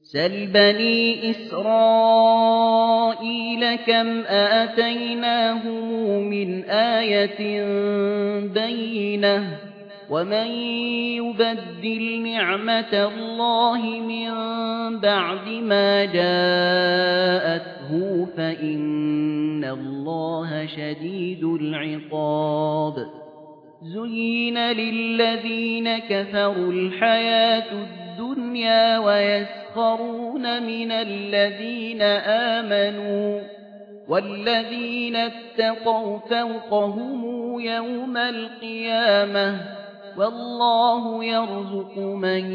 سَلْ بَنِي إِسْرَائِيلَ كَمْ آتَيْنَاهُم مِّنْ آيَةٍ بَيِّنَةٍ وَمَن يُبَدِّلْ نِعْمَةَ اللَّهِ مِن بَعْدِ مَا جَاءَتْهُ فَإِنَّ اللَّهَ شَدِيدُ الْعِقَابِ زُيِّنَ لِلَّذِينَ كَفَرُوا الْحَيَاةُ الدُّنْيَا وَيَسْخَرُونَ مِنَ الَّذِينَ آمَنُوا وَالَّذِينَ اتَّقَوْا فَوْقَهُمْ يَوْمَ الْقِيَامَةِ وَاللَّهُ يَرْزُقُ مَن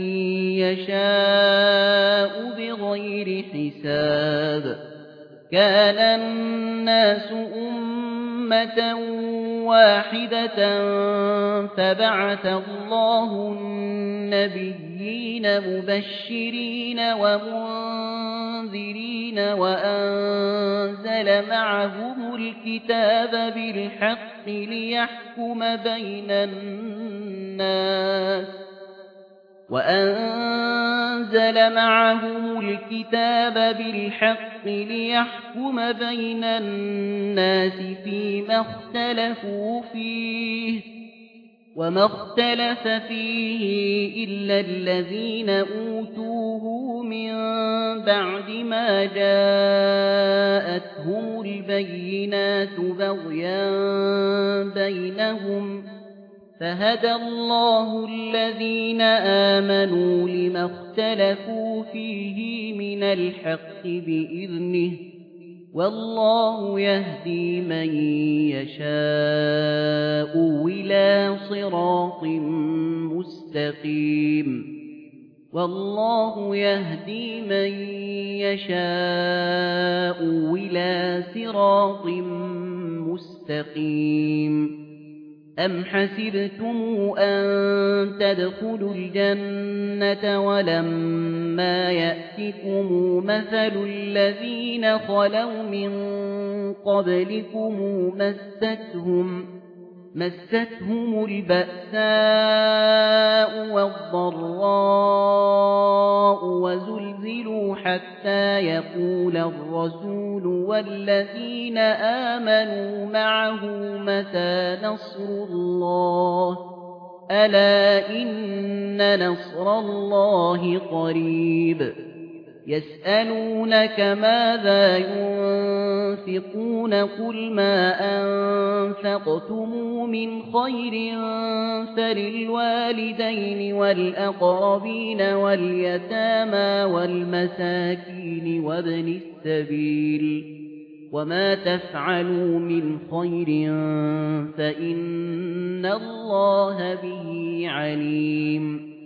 يَشَاءُ بِغَيْرِ حِسَابٍ كَانَ النَّاسُ أُمَّةً وَاحِدَةً فَبَعَثَ اللَّهُ النَّبِيِّينَ مُبَشِّرِينَ وَمُنذِرِينَ وَأَنزَلَ معهم الْكِتَابَ بِالْحَقِّ لِيَحْكُمَ بَيْنَ النَّاسِ فِيمَا اخْتَلَفُوا فِيهِ وَمَا اخْتَلَفَ فِيهِ إِلَّا الَّذِينَ أُوتُوهُ مِن بَعْدِ مَا جَاءَتْهُمُ الْبَيِّنَاتُ بَغْيًا بَيْنَهُمْ فَهَدَى اللَّهُ الَّذِينَ آمَنُوا لِمَا اخْتَلَفُوا فِيهِ مِنَ الْحَقِّ بِإِذْنِهِ وَاللَّهُ يَهْدِي مَن يَشَاءُ إِلَىٰ صِرَاطٍ مُّسْتَقِيمٍ وَاللَّهُ يَهْدِي مَن يَشَاءُ إِلَىٰ صِرَاطٍ مُّسْتَقِيمٍ أَمْ حَسِبْتُمْ أَن تَدْخُلُوا الْجَنَّةَ وَلَمَّا يَأْتِكُم مَّثَلُ الَّذِينَ خَلَوْا مِن قَبْلِكُم مَّسَّتْهُمُ الْبَأْسَاءُ وَالضَّرَّاءُ وَزُلْزِلُوا حَتَّىٰ يَقُولَ الرَّسُولُ وَالَّذِينَ آمَنُوا مَعَهُ مَتَىٰ نَصْرُ اللَّهِ ۗ أَلَا إِنَّ نَصْرَ اللَّهِ قَرِيبٌ يَسْأَلُونَكَ مَاذَا يُنفِقُونَ قُلْ مَا أَنفَقْتُم مِّنْ خَيْرٍ فَلِلْوَالِدَيْنِ وَالْأَقْرَبِينَ وَالْيَتَامَىٰ وَالْمَسَاكِينِ وَابْنِ السَّبِيلِ ۗ وَمَا تَفْعَلُوا مِنْ خَيْرٍ فَإِنَّ اللَّهَ بِهِ عَلِيمٌ